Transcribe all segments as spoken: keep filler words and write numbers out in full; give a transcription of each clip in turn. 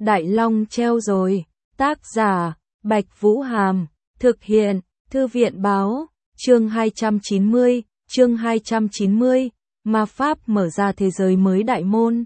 Đại Long treo rồi. Tác giả, Bạch Vũ Hàm. Thực hiện, Thư viện báo. Chương hai trăm chín mươi, chương hai trăm chín mươi, ma pháp mở ra thế giới mới đại môn.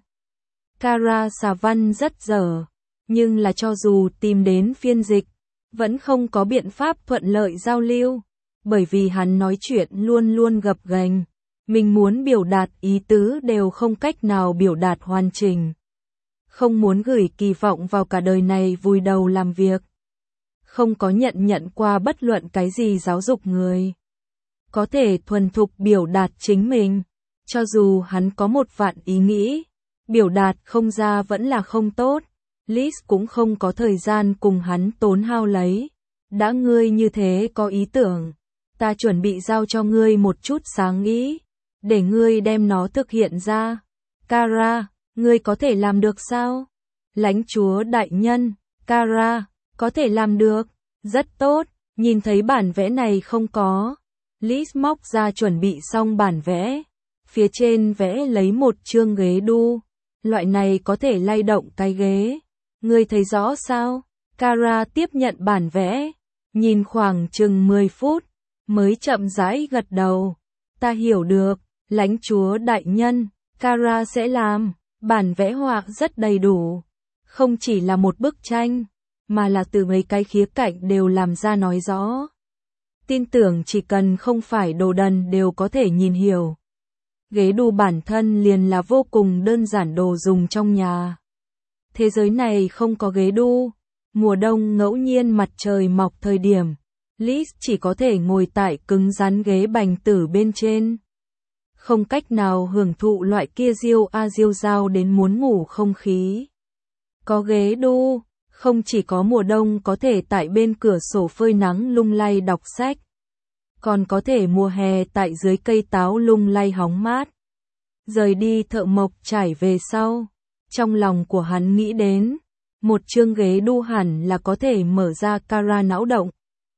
Kara xà văn rất dở, nhưng là cho dù tìm đến phiên dịch, vẫn không có biện pháp thuận lợi giao lưu, bởi vì hắn nói chuyện luôn luôn gập ghềnh, mình muốn biểu đạt ý tứ đều không cách nào biểu đạt hoàn chỉnh. Không muốn gửi kỳ vọng vào cả đời này vùi đầu làm việc. Không có nhận nhận qua bất luận cái gì giáo dục người. Có thể thuần thục biểu đạt chính mình, cho dù hắn có một vạn ý nghĩ, biểu đạt không ra vẫn là không tốt. Liz cũng không có thời gian cùng hắn tốn hao lấy. Đã ngươi như thế có ý tưởng, ta chuẩn bị giao cho ngươi một chút sáng ý, để ngươi đem nó thực hiện ra. Kara, ngươi có thể làm được sao? Lãnh chúa đại nhân, Kara, có thể làm được, rất tốt, nhìn thấy bản vẽ này không có. Liz móc ra chuẩn bị xong bản vẽ, phía trên vẽ lấy một chương ghế đu, loại này có thể lay động cái ghế. Ngươi thấy rõ sao? Kara tiếp nhận bản vẽ, nhìn khoảng chừng mười phút, mới chậm rãi gật đầu. Ta hiểu được, lãnh chúa đại nhân, Kara sẽ làm. Bản vẽ họa rất đầy đủ, không chỉ là một bức tranh, mà là từ mấy cái khía cạnh đều làm ra nói rõ. Tin tưởng chỉ cần không phải đồ đần đều có thể nhìn hiểu. Ghế đu bản thân liền là vô cùng đơn giản đồ dùng trong nhà. Thế giới này không có ghế đu. Mùa đông ngẫu nhiên mặt trời mọc thời điểm, Liz chỉ có thể ngồi tại cứng rắn ghế bành tử bên trên. Không cách nào hưởng thụ loại kia diêu a diêu dao đến muốn ngủ không khí. Có ghế đu, không chỉ có mùa đông có thể tại bên cửa sổ phơi nắng lung lay đọc sách, còn có thể mùa hè tại dưới cây táo lung lay hóng mát. Rời đi thợ mộc trải về sau, trong lòng của hắn nghĩ đến, một chương ghế đu hẳn là có thể mở ra Kara não động,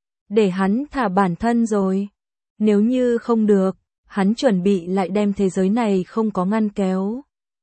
để hắn thả bản thân rồi. Nếu như không được, hắn chuẩn bị lại đem thế giới này không có ngăn kéo.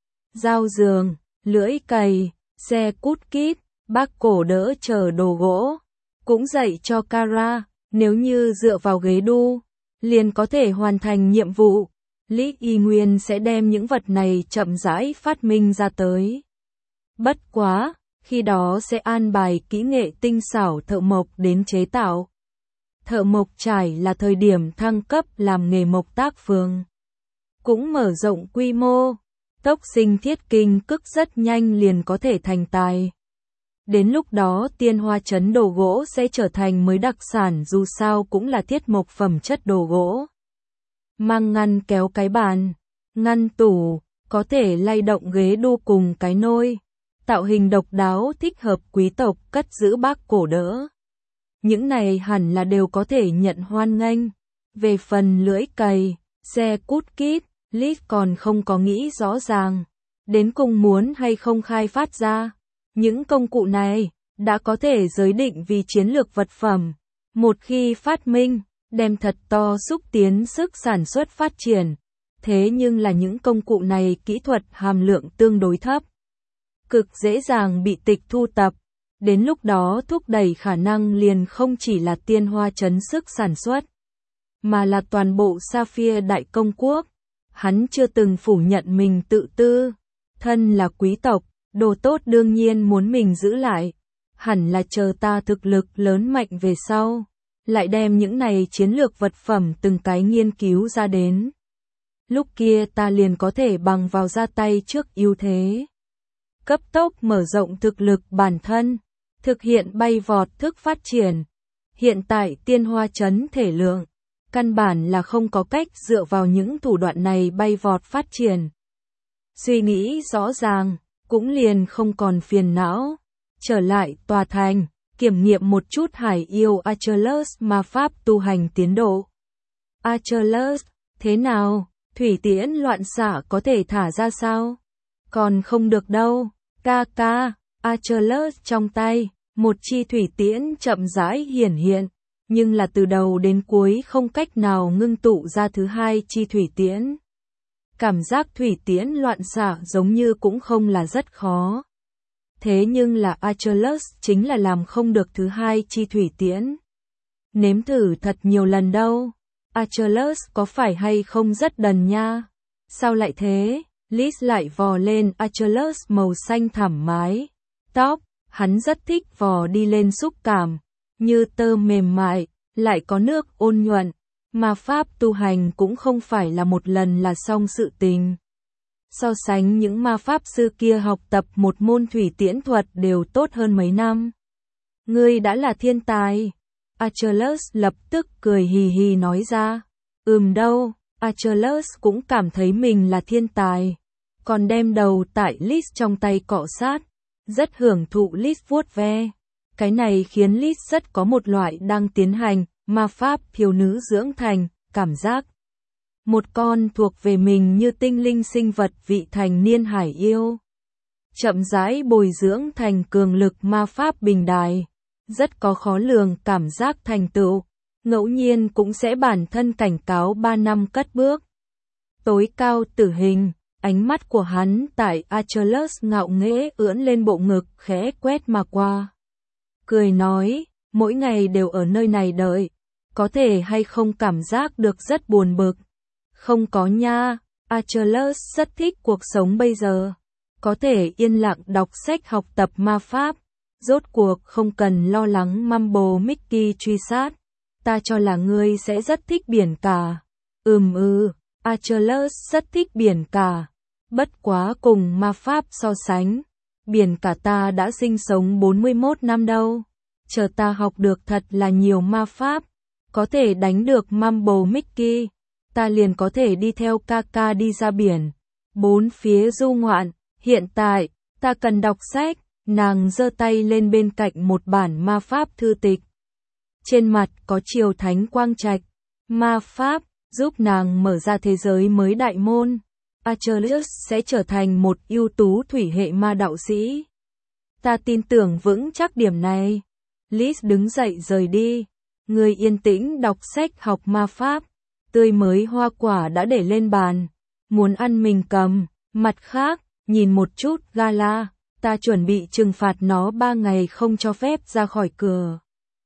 Dao giường, lưỡi cày, xe cút kít, bác cổ đỡ chở đồ gỗ, cũng dạy cho Kara, nếu như dựa vào ghế đu, liền có thể hoàn thành nhiệm vụ. Lý Y Nguyên sẽ đem những vật này chậm rãi phát minh ra tới. Bất quá, khi đó sẽ an bài kỹ nghệ tinh xảo thợ mộc đến chế tạo. Thợ mộc trải là thời điểm thăng cấp làm nghề mộc tác phường. Cũng mở rộng quy mô, tốc sinh thiết kinh cức rất nhanh liền có thể thành tài. Đến lúc đó tiên hoa trấn đồ gỗ sẽ trở thành mới đặc sản, dù sao cũng là thiết mộc phẩm chất đồ gỗ. Mang ngăn kéo cái bàn, ngăn tủ, có thể lay động ghế đu cùng cái nôi. Tạo hình độc đáo thích hợp quý tộc cất giữ bác cổ đỡ. Những này hẳn là đều có thể nhận hoan nghênh. Về phần lưỡi cày, xe cút kít, Liz còn không có nghĩ rõ ràng. Đến cùng muốn hay không khai phát ra. Những công cụ này đã có thể giới định vì chiến lược vật phẩm. Một khi phát minh, đem thật to xúc tiến sức sản xuất phát triển. Thế nhưng là những công cụ này kỹ thuật hàm lượng tương đối thấp, cực dễ dàng bị tịch thu tập. Đến lúc đó thúc đẩy khả năng liền không chỉ là tiên hoa trấn sức sản xuất, mà là toàn bộ Sapphire Đại Công Quốc. Hắn chưa từng phủ nhận mình tự tư, thân là quý tộc, đồ tốt đương nhiên muốn mình giữ lại. Hẳn là chờ ta thực lực lớn mạnh về sau, lại đem những này chiến lược vật phẩm từng cái nghiên cứu ra đến. Lúc kia ta liền có thể bằng vào ra tay trước ưu thế. Cấp tốc mở rộng thực lực bản thân, thực hiện bay vọt thức phát triển. Hiện tại tiên hoa trấn thể lượng, căn bản là không có cách dựa vào những thủ đoạn này bay vọt phát triển. Suy nghĩ rõ ràng, cũng liền không còn phiền não. Trở lại tòa thành, kiểm nghiệm một chút hải yêu Achilles ma pháp tu hành tiến độ. Achilles, thế nào? Thủy tiễn loạn xạ có thể thả ra sao? Còn không được đâu. Ca ca, Achilles trong tay, một chi thủy tiễn chậm rãi hiển hiện, nhưng là từ đầu đến cuối không cách nào ngưng tụ ra thứ hai chi thủy tiễn. Cảm giác thủy tiễn loạn xạ giống như cũng không là rất khó. Thế nhưng là Achilles chính là làm không được thứ hai chi thủy tiễn. Nếm thử thật nhiều lần đâu. Achilles có phải hay không rất đần nha? Sao lại thế? Liz lại vò lên Achilles màu xanh thẳm mái tóc, hắn rất thích vò đi lên xúc cảm, như tơ mềm mại, lại có nước ôn nhuận, mà pháp tu hành cũng không phải là một lần là xong sự tình. So sánh những ma pháp sư kia học tập một môn thủy tiễn thuật đều tốt hơn mấy năm. Ngươi đã là thiên tài. Achilles lập tức cười hì hì nói ra. Ừm đâu, Achilles cũng cảm thấy mình là thiên tài. Còn đem đầu tại Liz trong tay cọ sát. Rất hưởng thụ Liz vuốt ve. Cái này khiến Liz rất có một loại đang tiến hành ma pháp thiếu nữ dưỡng thành, cảm giác. Một con thuộc về mình như tinh linh sinh vật vị thành niên hải yêu. Chậm rãi bồi dưỡng thành cường lực ma pháp bình đài. Rất có khó lường cảm giác thành tựu. Ngẫu nhiên cũng sẽ bản thân cảnh cáo ba năm cất bước. Tối cao tử hình, ánh mắt của hắn tại Achilles ngạo nghễ ưỡn lên bộ ngực khẽ quét mà qua. Cười nói, mỗi ngày đều ở nơi này đợi. Có thể hay không cảm giác được rất buồn bực. Không có nha, Achilles rất thích cuộc sống bây giờ. Có thể yên lặng đọc sách học tập ma pháp. Rốt cuộc không cần lo lắng Mumble Mickey truy sát. Ta cho là ngươi sẽ rất thích biển cả. Ừm ư, Achilles rất thích biển cả. Bất quá cùng ma pháp so sánh. Biển cả ta đã sinh sống bốn mươi mốt năm đâu. Chờ ta học được thật là nhiều ma pháp. Có thể đánh được Mumble Mickey. Ta liền có thể đi theo Kaka đi ra biển. Bốn phía du ngoạn. Hiện tại, ta cần đọc sách. Nàng giơ tay lên bên cạnh một bản ma pháp thư tịch. Trên mặt có chiều thánh quang trạch. Ma pháp, giúp nàng mở ra thế giới mới đại môn. Achilles sẽ trở thành một ưu tú thủy hệ ma đạo sĩ. Ta tin tưởng vững chắc điểm này. Liz đứng dậy rời đi. Người yên tĩnh đọc sách học ma pháp. Tươi mới hoa quả đã để lên bàn. Muốn ăn mình cầm. Mặt khác, nhìn một chút Gala. Ta chuẩn bị trừng phạt nó ba ngày không cho phép ra khỏi cửa.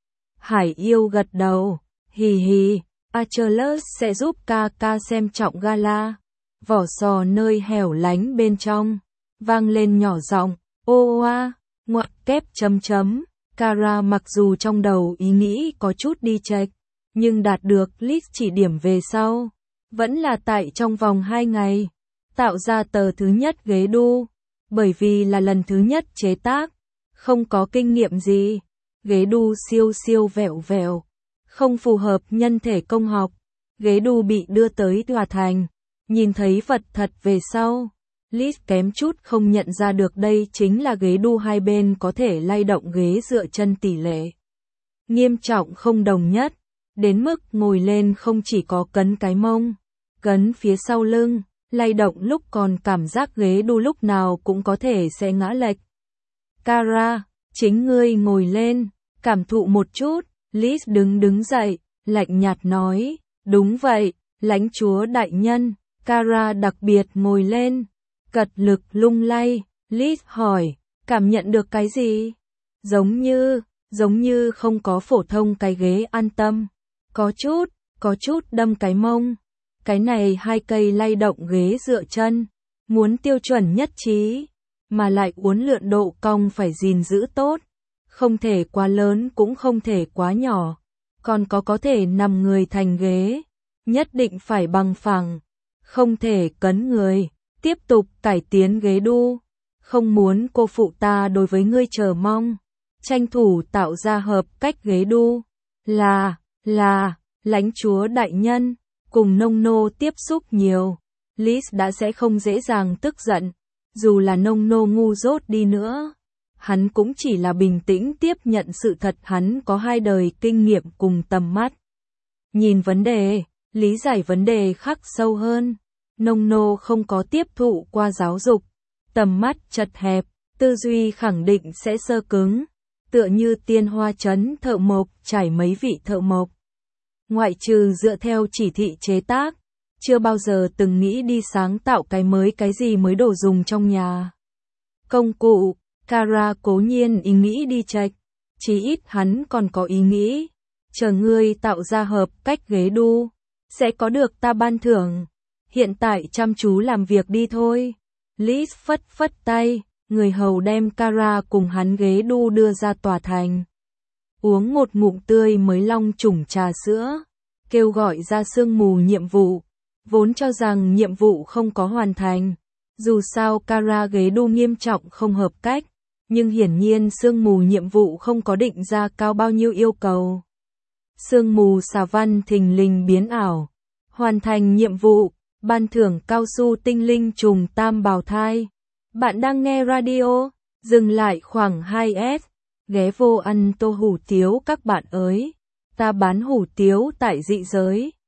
Hải yêu gật đầu. Hì hì. Achilles sẽ giúp Kaka xem trọng Gala. Vỏ sò nơi hẻo lánh bên trong. Vang lên nhỏ giọng. Ô oa. Ngoặc kép chấm chấm. Kara mặc dù trong đầu ý nghĩ có chút đi chệch. Nhưng đạt được Liz chỉ điểm về sau. Vẫn là tại trong vòng hai ngày. Tạo ra tờ thứ nhất ghế đu. Bởi vì là lần thứ nhất chế tác. Không có kinh nghiệm gì. Ghế đu siêu siêu vẹo vẹo. Không phù hợp nhân thể công học. Ghế đu bị đưa tới tòa thành. Nhìn thấy vật thật về sau. Liz kém chút không nhận ra được đây chính là ghế đu hai bên có thể lay động ghế dựa chân tỷ lệ. Nghiêm trọng không đồng nhất. Đến mức ngồi lên không chỉ có cấn cái mông. Cấn phía sau lưng. Lay động lúc còn cảm giác ghế đu lúc nào cũng có thể sẽ ngã lệch. Kara, chính ngươi ngồi lên. Cảm thụ một chút. Liz đứng đứng dậy. Lạnh nhạt nói. Đúng vậy, lãnh chúa đại nhân. Kara đặc biệt ngồi lên. Cật lực lung lay. Liz hỏi. Cảm nhận được cái gì? Giống như, giống như không có phổ thông cái ghế an tâm. Có chút, có chút đâm cái mông. Cái này hai cây lay động ghế dựa chân. Muốn tiêu chuẩn nhất trí. Mà lại uốn lượn độ cong phải gìn giữ tốt. Không thể quá lớn cũng không thể quá nhỏ. Còn có có thể nằm người thành ghế. Nhất định phải bằng phẳng. Không thể cấn người. Tiếp tục cải tiến ghế đu. Không muốn cô phụ ta đối với ngươi chờ mong. Tranh thủ tạo ra hợp cách ghế đu. Là, là, lãnh chúa đại nhân. Cùng nông nô tiếp xúc nhiều. Liz đã sẽ không dễ dàng tức giận. Dù là nông nô ngu dốt đi nữa. Hắn cũng chỉ là bình tĩnh tiếp nhận sự thật hắn có hai đời kinh nghiệm cùng tầm mắt. Nhìn vấn đề, lý giải vấn đề khắc sâu hơn. Nông nô không có tiếp thụ qua giáo dục. Tầm mắt chật hẹp, tư duy khẳng định sẽ sơ cứng. Tựa như tiên hoa trấn thợ mộc trải mấy vị thợ mộc. Ngoại trừ dựa theo chỉ thị chế tác. Chưa bao giờ từng nghĩ đi sáng tạo cái mới cái gì mới đồ dùng trong nhà. Công cụ, Kara cố nhiên ý nghĩ đi chạch, chí ít hắn còn có ý nghĩ. Chờ ngươi tạo ra hợp cách ghế đu, sẽ có được ta ban thưởng. Hiện tại chăm chú làm việc đi thôi. Liz phất phất tay, người hầu đem Kara cùng hắn ghế đu đưa ra tòa thành. Uống một ngụm tươi mới long trùng trà sữa, kêu gọi ra sương mù nhiệm vụ, vốn cho rằng nhiệm vụ không có hoàn thành. Dù sao Kara ghế đu nghiêm trọng không hợp cách, nhưng hiển nhiên sương mù nhiệm vụ không có định ra cao bao nhiêu yêu cầu. Sương mù xà văn thình lình biến ảo, hoàn thành nhiệm vụ, ban thưởng cao su tinh linh trùng tam bào thai. Bạn đang nghe radio, dừng lại khoảng hai S, ghé vô ăn tô hủ tiếu các bạn ơi. Ta bán hủ tiếu tại dị giới.